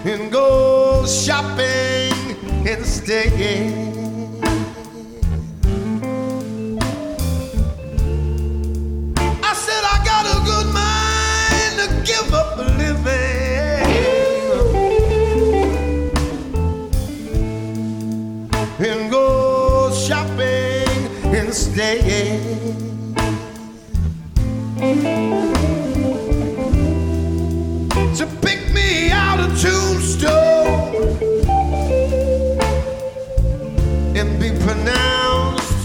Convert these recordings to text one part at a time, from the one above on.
and go shopping instead. I said I got a good mind to give up living and go shopping instead. To pick me out a tombstone and be pronounced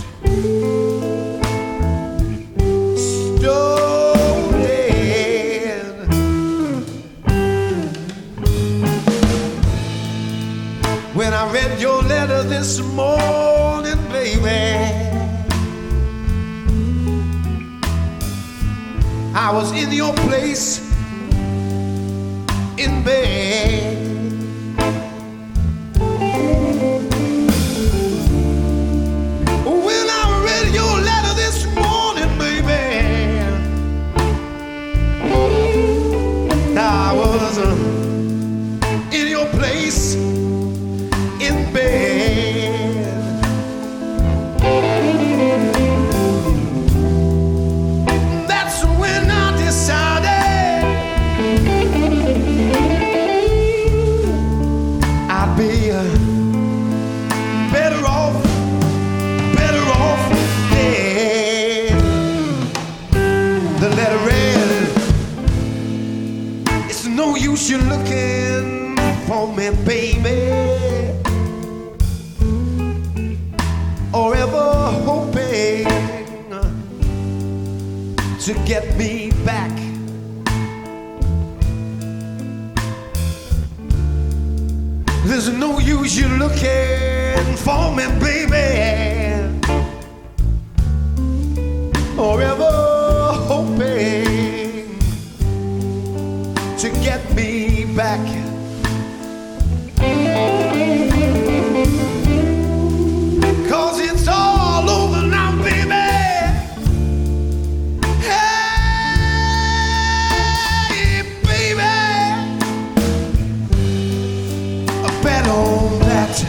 stone dead. When I read your letter this morning, baby, I was in your place in bed. When I read your letter this morning, baby, I was in your place in bed. That's when I decided I'd be better off dead. The letter read, it's no use you looking for me, baby, or ever hoping to get me back. There's no use you looking for me, baby, or ever hoping to get me back. 'Cause it's all over now, baby. Hey, baby, bet on that.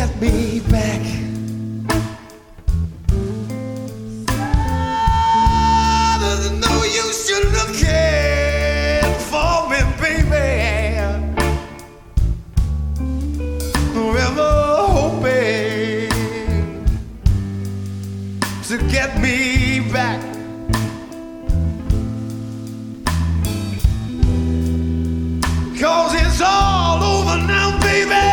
get me back. There's no use you looking for me, baby. Forever hoping to get me back. Cause it's all over now, baby.